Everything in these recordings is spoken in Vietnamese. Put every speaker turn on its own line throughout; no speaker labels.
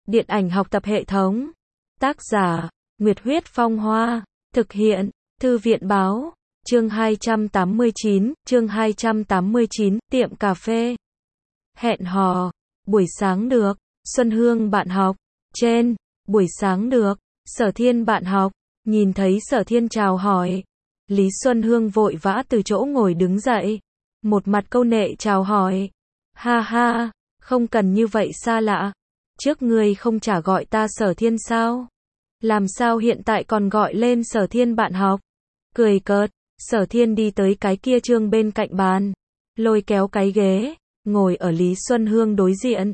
Điện ảnh học tập hệ thống. Tác giả, Nguyệt Huyết Phong Hoa. Thực hiện, Thư viện Báo. Chương 289, tiệm cà phê. Hẹn hò. Buổi sáng được. Xuân Hương bạn học. Trên. Buổi sáng được. Sở Thiên bạn học. Nhìn thấy Sở Thiên chào hỏi. Lý Xuân Hương vội vã từ chỗ ngồi đứng dậy. Một mặt câu nệ chào hỏi. Ha ha, không cần như vậy xa lạ. Trước ngươi không trả gọi ta Sở Thiên sao? Làm sao hiện tại còn gọi lên Sở Thiên bạn học? Cười cợt, Sở Thiên đi tới cái kia chương bên cạnh bàn. Lôi kéo cái ghế, ngồi ở Lý Xuân Hương đối diện.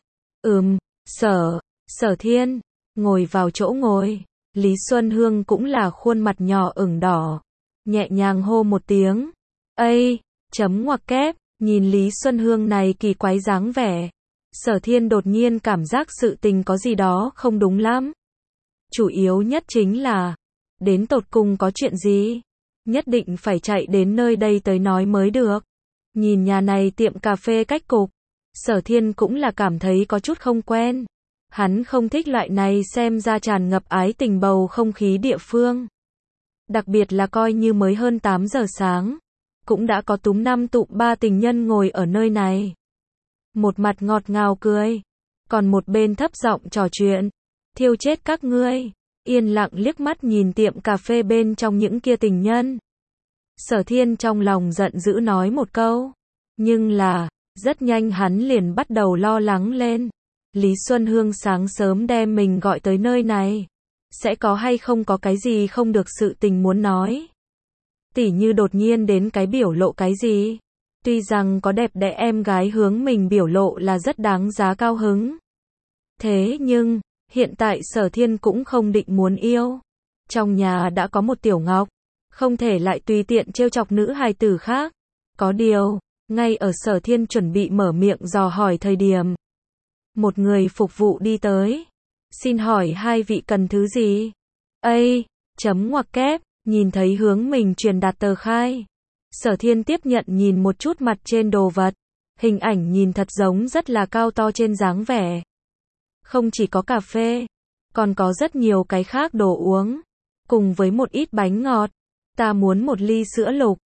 Sở Thiên, ngồi vào chỗ ngồi. Lý Xuân Hương cũng là khuôn mặt nhỏ ửng đỏ. Nhẹ nhàng hô một tiếng. Ây, chấm ngoặc kép, nhìn Lý Xuân Hương này kỳ quái dáng vẻ. Sở Thiên đột nhiên cảm giác sự tình có gì đó không đúng lắm. Chủ yếu nhất chính là, đến tột cùng có chuyện gì? Nhất định phải chạy đến nơi đây tới nói mới được. Nhìn nhà này tiệm cà phê cách cục, Sở Thiên cũng là cảm thấy có chút không quen. Hắn không thích loại này xem ra tràn ngập ái tình bầu không khí địa phương. Đặc biệt là coi như mới hơn 8 giờ sáng, cũng đã có túm 5 tụm 3 tình nhân ngồi ở nơi này. Một mặt ngọt ngào cười, còn một bên thấp giọng trò chuyện. Thiêu chết các ngươi. Yên lặng liếc mắt nhìn tiệm cà phê bên trong những kia tình nhân. Sở Thiên trong lòng giận dữ nói một câu. Nhưng là, rất nhanh hắn liền bắt đầu lo lắng lên. Lý Xuân Hương sáng sớm đem mình gọi tới nơi này. Sẽ có hay không có cái gì không được sự tình muốn nói. Tỉ như đột nhiên đến cái biểu lộ cái gì. Tuy rằng có đẹp đẽ em gái hướng mình biểu lộ là rất đáng giá cao hứng. Thế nhưng, hiện tại Sở Thiên cũng không định muốn yêu. Trong nhà đã có một Tiểu Ngọc, không thể lại tùy tiện trêu chọc nữ hài tử khác. Có điều, ngay ở Sở Thiên chuẩn bị mở miệng dò hỏi thời điểm, một người phục vụ đi tới. Xin hỏi hai vị cần thứ gì? Ây, chấm ngoặc kép, nhìn thấy hướng mình truyền đạt tờ khai. Sở Thiên tiếp nhận nhìn một chút mặt trên đồ vật. Hình ảnh nhìn thật giống rất là cao to trên dáng vẻ. Không chỉ có cà phê, còn có rất nhiều cái khác đồ uống, cùng với một ít bánh ngọt. Ta muốn một ly sữa lục.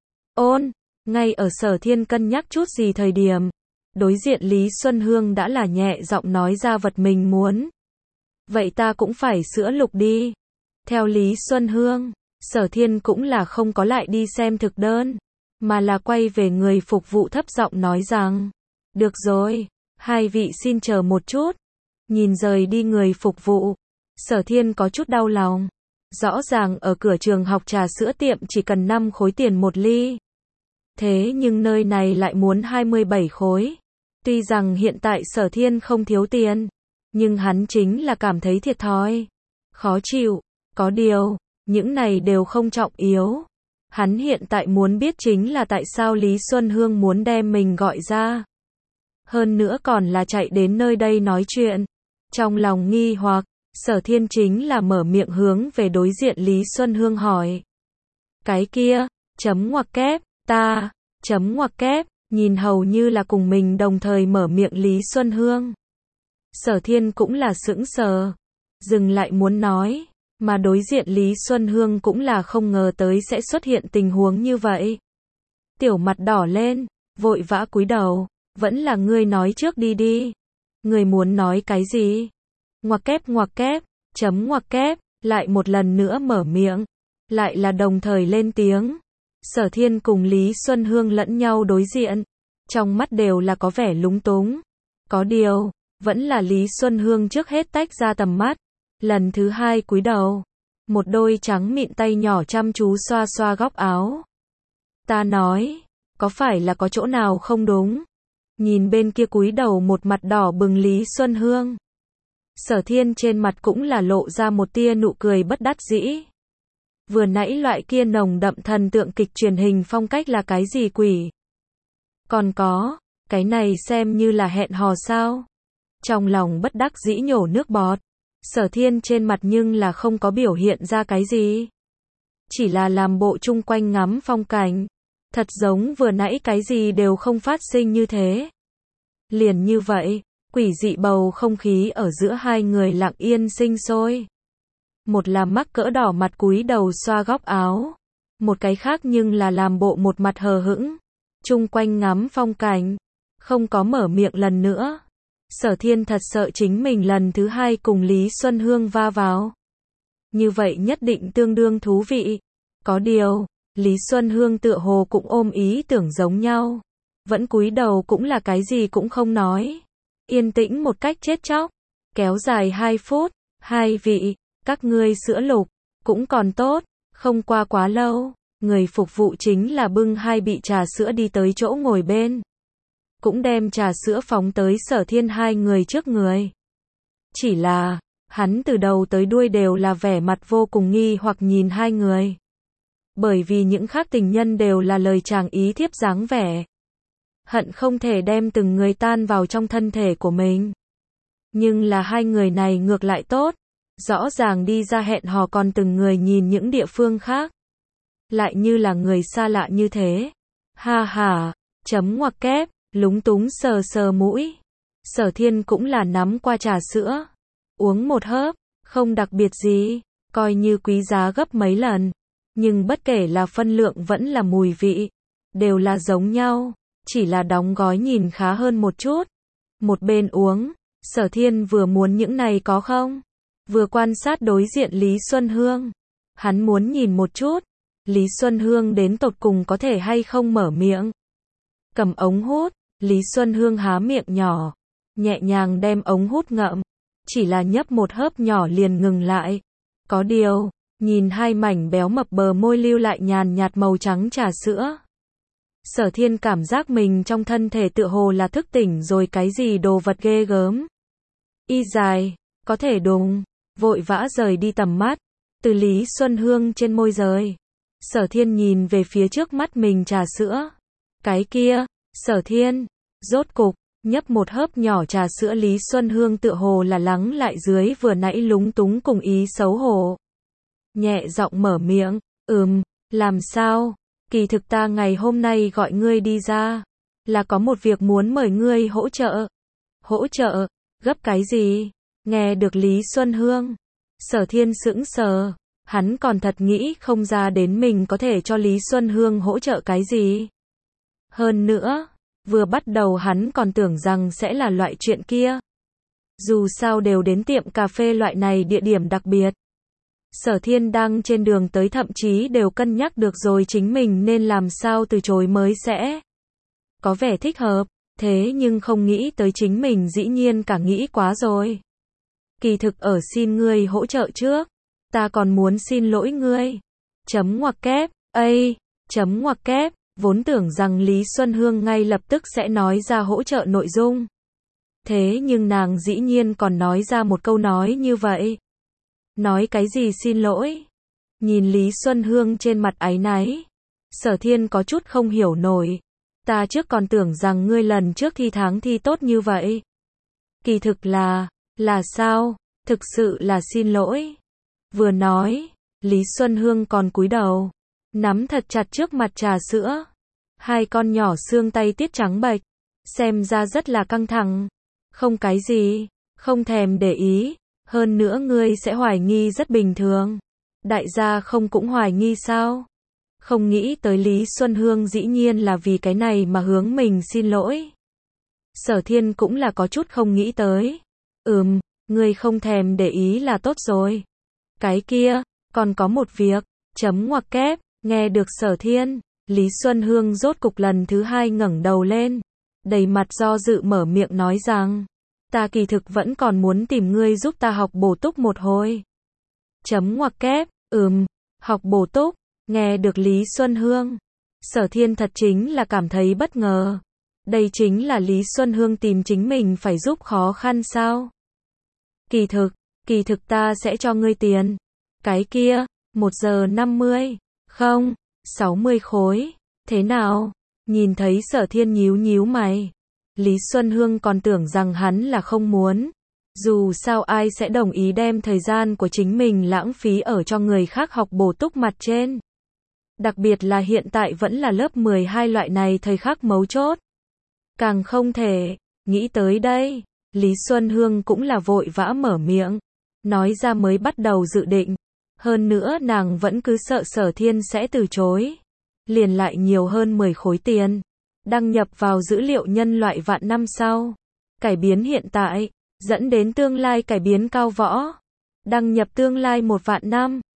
Ngay ở Sở Thiên cân nhắc chút gì thời điểm, đối diện Lý Xuân Hương đã là nhẹ giọng nói ra vật mình muốn. Vậy ta cũng phải sữa lục đi. Theo Lý Xuân Hương, Sở Thiên cũng là không có lại đi xem thực đơn, mà là quay về người phục vụ thấp giọng nói rằng, được rồi, hai vị xin chờ một chút. Nhìn rời đi người phục vụ, Sở Thiên có chút đau lòng. Rõ ràng ở cửa trường học trà sữa tiệm chỉ cần 5 khối tiền một ly. Thế nhưng nơi này lại muốn 27 khối. Tuy rằng hiện tại Sở Thiên không thiếu tiền, nhưng hắn chính là cảm thấy thiệt thòi. Khó chịu. Có điều, những này đều không trọng yếu. Hắn hiện tại muốn biết chính là tại sao Lý Xuân Hương muốn đem mình gọi ra. Hơn nữa còn là chạy đến nơi đây nói chuyện. Trong lòng nghi hoặc, Sở Thiên chính là mở miệng hướng về đối diện Lý Xuân Hương hỏi. Cái kia, chấm ngoặc kép, ta, chấm ngoặc kép, nhìn hầu như là cùng mình đồng thời mở miệng Lý Xuân Hương. Sở Thiên cũng là sững sờ, dừng lại muốn nói, mà đối diện Lý Xuân Hương cũng là không ngờ tới sẽ xuất hiện tình huống như vậy. Tiểu mặt đỏ lên, vội vã cúi đầu, vẫn là ngươi nói trước đi. Ngươi muốn nói cái gì? Ngoặc kép, chấm ngoặc kép, lại một lần nữa mở miệng, lại là đồng thời lên tiếng. Sở Thiên cùng Lý Xuân Hương lẫn nhau đối diện, trong mắt đều là có vẻ lúng túng. Có điều, vẫn là Lý Xuân Hương trước hết tách ra tầm mắt, lần thứ hai cúi đầu, một đôi trắng mịn tay nhỏ chăm chú xoa xoa góc áo. Ta nói, có phải là có chỗ nào không đúng? Nhìn bên kia cúi đầu một mặt đỏ bừng Lý Xuân Hương, Sở Thiên trên mặt cũng là lộ ra một tia nụ cười bất đắc dĩ. Vừa nãy loại kia nồng đậm thần tượng kịch truyền hình phong cách là cái gì quỷ? Còn có, cái này xem như là hẹn hò sao? Trong lòng bất đắc dĩ nhổ nước bọt, Sở Thiên trên mặt nhưng là không có biểu hiện ra cái gì. Chỉ là làm bộ chung quanh ngắm phong cảnh. Thật giống vừa nãy cái gì đều không phát sinh như thế. Liền như vậy, Quỷ dị bầu không khí ở giữa hai người lặng yên sinh sôi. Một là mắc cỡ đỏ mặt cúi đầu xoa góc áo, một cái khác nhưng là làm bộ một mặt hờ hững, chung quanh ngắm phong cảnh, không có mở miệng lần nữa. Sở Thiên thật sợ chính mình lần thứ hai cùng Lý Xuân Hương va vào. Như vậy nhất định tương đương thú vị. Có điều, Lý Xuân Hương tựa hồ cũng ôm ý tưởng giống nhau. Vẫn cúi đầu cũng là cái gì cũng không nói. Yên tĩnh một cách chết chóc. Kéo dài 2 phút. Hai vị, các ngươi sữa lục, cũng còn tốt. Không qua quá lâu, người phục vụ chính là bưng 2 bị trà sữa đi tới chỗ ngồi bên. Cũng đem trà sữa phóng tới Sở Thiên hai người trước người. Chỉ là, hắn từ đầu tới đuôi đều là vẻ mặt vô cùng nghi hoặc nhìn hai người. Bởi vì những khác tình nhân đều là lời chàng ý thiếp dáng vẻ. Hận không thể đem từng người tan vào trong thân thể của mình. Nhưng là hai người này ngược lại tốt. Rõ ràng đi ra hẹn hò còn từng người nhìn những địa phương khác. Lại như là người xa lạ như thế. Ha ha, chấm ngoặc kép, lúng túng sờ sờ mũi. Sở Thiên cũng là nắm qua trà sữa. Uống một hớp, không đặc biệt gì, coi như quý giá gấp mấy lần. Nhưng bất kể là phân lượng vẫn là mùi vị, đều là giống nhau, chỉ là đóng gói nhìn khá hơn một chút. Một bên uống, Sở Thiên vừa muốn những này có không? Vừa quan sát đối diện Lý Xuân Hương. Hắn muốn nhìn một chút, Lý Xuân Hương đến tột cùng có thể hay không mở miệng. Cầm ống hút, Lý Xuân Hương há miệng nhỏ, nhẹ nhàng đem ống hút ngậm, chỉ là nhấp một hớp nhỏ liền ngừng lại. Có điều, nhìn hai mảnh béo mập bờ môi lưu lại nhàn nhạt màu trắng trà sữa. Sở Thiên cảm giác mình trong thân thể tựa hồ là thức tỉnh rồi cái gì đồ vật ghê gớm. Y dài, có thể đùng, vội vã rời đi tầm mắt, từ Lý Xuân Hương trên môi rời. Sở Thiên nhìn về phía trước mắt mình trà sữa. Cái kia, Sở Thiên, rốt cục, nhấp một hớp nhỏ trà sữa Lý Xuân Hương tựa hồ là lắng lại dưới vừa nãy lúng túng cùng ý xấu hổ. Nhẹ giọng mở miệng, làm sao? Kỳ thực ta ngày hôm nay gọi ngươi đi ra, là có một việc muốn mời ngươi hỗ trợ. Hỗ trợ? Gấp cái gì? Nghe được Lý Xuân Hương, Sở Thiên sững sờ, hắn còn thật nghĩ không ra đến mình có thể cho Lý Xuân Hương hỗ trợ cái gì. Hơn nữa, vừa bắt đầu hắn còn tưởng rằng sẽ là loại chuyện kia. Dù sao đều đến tiệm cà phê loại này địa điểm đặc biệt. Sở Thiên đang trên đường tới thậm chí đều cân nhắc được rồi chính mình nên làm sao từ chối mới sẽ có vẻ thích hợp, thế nhưng không nghĩ tới chính mình dĩ nhiên cả nghĩ quá rồi. Kỳ thực ở xin ngươi hỗ trợ trước, ta còn muốn xin lỗi ngươi. Chấm ngoặc kép, chấm ngoặc kép, vốn tưởng rằng Lý Xuân Hương ngay lập tức sẽ nói ra hỗ trợ nội dung. Thế nhưng nàng dĩ nhiên còn nói ra một câu nói như vậy. Nói cái gì xin lỗi? Nhìn Lý Xuân Hương trên mặt áy náy, Sở Thiên có chút không hiểu nổi. Ta trước còn tưởng rằng ngươi lần trước thi tháng thi tốt như vậy. Kỳ thực là sao? Thực sự là xin lỗi. Vừa nói, Lý Xuân Hương còn cúi đầu, nắm thật chặt trước mặt trà sữa. Hai con nhỏ xương tay tiết trắng bệch, xem ra rất là căng thẳng. Không cái gì, không thèm để ý. Hơn nữa ngươi sẽ hoài nghi rất bình thường. Đại gia không cũng hoài nghi sao? Không nghĩ tới Lý Xuân Hương dĩ nhiên là vì cái này mà hướng mình xin lỗi. Sở Thiên cũng là có chút không nghĩ tới. Ngươi không thèm để ý là tốt rồi. Cái kia, còn có một việc, chấm ngoặc kép, nghe được Sở Thiên, Lý Xuân Hương rốt cục lần thứ hai ngẩng đầu lên, đầy mặt do dự mở miệng nói rằng, ta kỳ thực vẫn còn muốn tìm ngươi giúp ta học bổ túc một hồi. Chấm ngoặc kép, học bổ túc, nghe được Lý Xuân Hương. Sở Thiên thật chính là cảm thấy bất ngờ. Đây chính là Lý Xuân Hương tìm chính mình phải giúp khó khăn sao? Kỳ thực ta sẽ cho ngươi tiền. Cái kia, 1 giờ 50, không, 60 khối, thế nào? Nhìn thấy Sở Thiên nhíu mày. Lý Xuân Hương còn tưởng rằng hắn là không muốn. Dù sao ai sẽ đồng ý đem thời gian của chính mình lãng phí ở cho người khác học bổ túc mặt trên. Đặc biệt là hiện tại vẫn là lớp 12 loại này thời khắc mấu chốt. Càng không thể, nghĩ tới đây, Lý Xuân Hương cũng là vội vã mở miệng, nói ra mới bắt đầu dự định. Hơn nữa nàng vẫn cứ sợ Sở Thiên sẽ từ chối. Liền lại nhiều hơn 10 khối tiền. Đăng nhập vào dữ liệu nhân loại vạn năm sau. Cải biến hiện tại, dẫn đến tương lai cải biến cao võ. Đăng nhập tương lai 1 vạn năm.